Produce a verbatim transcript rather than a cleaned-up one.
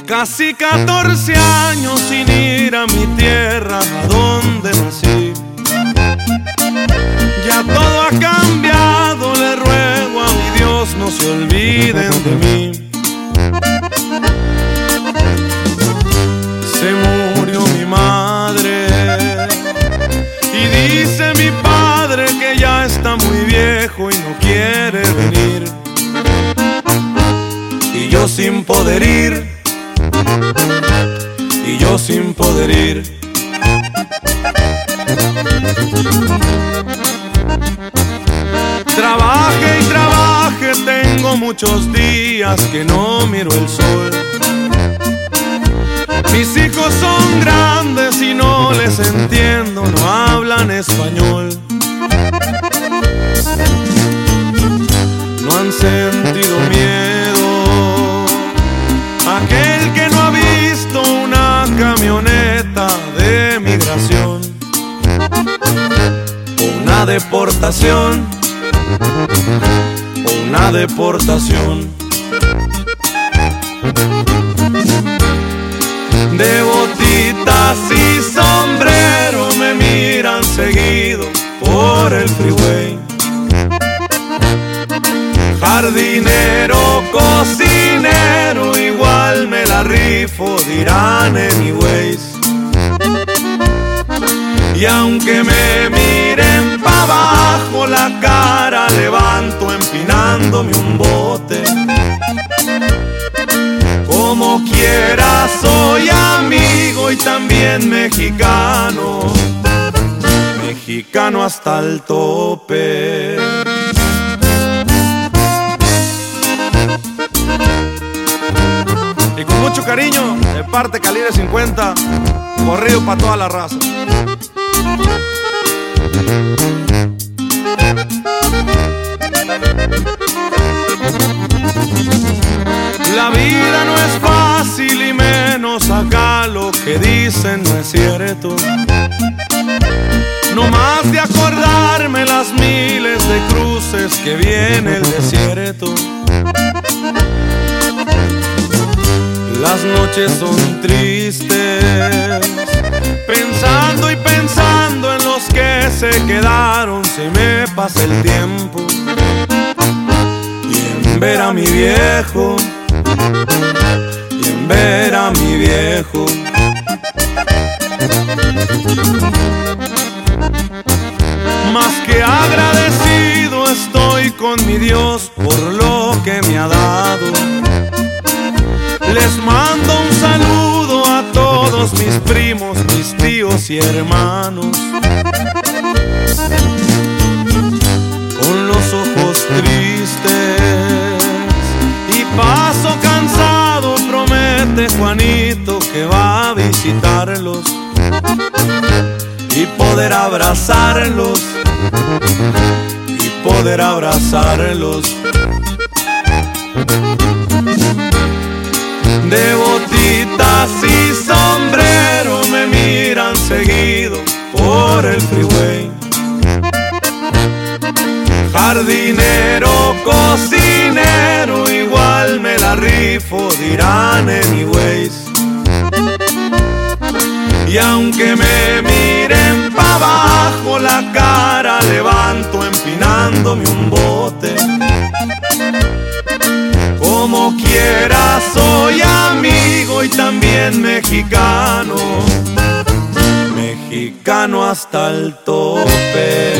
Casi catorce años sin ir a mi tierra, a donde nací. Ya todo ha cambiado, le ruego a mi Dios no se olviden de mí. Se murió mi madre y dice mi padre que ya está muy viejo y no quiere venir. Y yo sin poder ir, y yo sin poder ir. Trabaje y trabaje, tengo muchos días que no miro el sol. Mis hijos son grandes y no les entiendo, no hablan español. No han sentido miedo, aquel que no ha visto una camioneta de migración o una deportación, o una deportación. De botitas y sombrero me miran seguido por el freeway. Jardinero, cocinero, igual me la rifo, dirán anyways. Y aunque me miren pa' abajo, la cara levanto empinándome un bote. Como quiera soy amigo y también mexicano, mexicano hasta el tope. Y con mucho cariño, de parte Calibre cincuenta, corrido pa' toda la raza. La vida no es fácil y menos acá lo que dicen no es cierto. No más de acordarme las miles de cruces que viene el desierto. Las noches son tristes, pensando y pensando en los que se quedaron, se me pasa el tiempo. Y en ver a mi viejo, y en ver a mi viejo. Más que agradecido estoy con mi Dios por lo que me ha dado. Les mando un saludo a todos mis primos, mis tíos y hermanos. Con los ojos tristes y paso cansado, promete Juanito que va a visitarlos y poder abrazarlos, y poder abrazarlos. De botitas y sombrero me miran seguido por el freeway. Jardinero, cocinero, igual me la rifo, dirán anyways. Y aunque me miren pa' abajo, la cara levanto empinándome un bote. Como quiera soy amigo y también mexicano, mexicano hasta el tope.